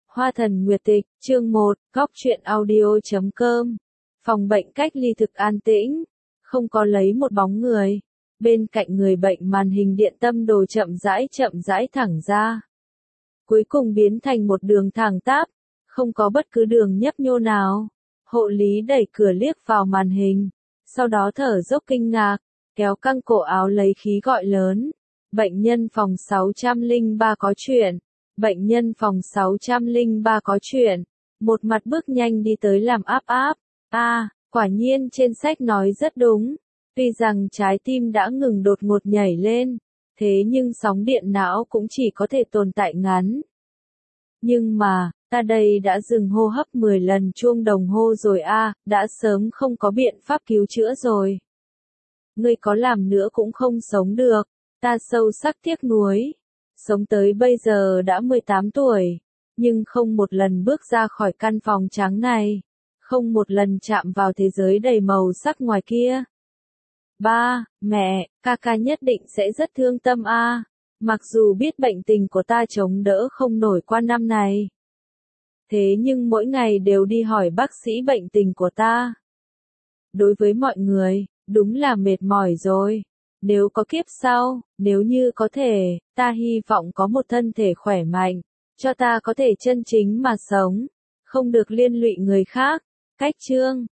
Hoa thần nguyệt tịch, chương 1, góc truyện audio.com. Phòng bệnh cách ly thực an tĩnh, không có lấy một bóng người. Bên cạnh người bệnh màn hình điện tâm đồ chậm rãi thẳng ra. Cuối cùng biến thành một đường thẳng tắp, không có bất cứ đường nhấp nhô nào. Hộ lý đẩy cửa liếc vào màn hình, sau đó thở dốc kinh ngạc, kéo căng cổ áo lấy khí gọi lớn. Bệnh nhân phòng 603 có chuyện. Bệnh nhân phòng 603 có chuyện. Một mặt bước nhanh đi tới làm áp. Quả nhiên trên sách nói rất đúng. Tuy rằng trái tim đã ngừng đột ngột nhảy lên, thế nhưng sóng điện não cũng chỉ có thể tồn tại ngắn. Nhưng mà, ta đây đã dừng hô hấp 10 lần chuông đồng hồ rồi đã sớm không có biện pháp cứu chữa rồi. Ngươi có làm nữa cũng không sống được, ta sâu sắc tiếc nuối. Sống tới bây giờ đã 18 tuổi, nhưng không một lần bước ra khỏi căn phòng trắng này, không một lần chạm vào thế giới đầy màu sắc ngoài kia. Ba, mẹ, ca nhất định sẽ rất thương tâm mặc dù biết bệnh tình của ta chống đỡ không nổi qua năm này. Thế nhưng mỗi ngày đều đi hỏi bác sĩ bệnh tình của ta. Đối với mọi người, đúng là mệt mỏi rồi. Nếu có kiếp sau, nếu như có thể, ta hy vọng có một thân thể khỏe mạnh, cho ta có thể chân chính mà sống, không được liên lụy người khác. Cách chương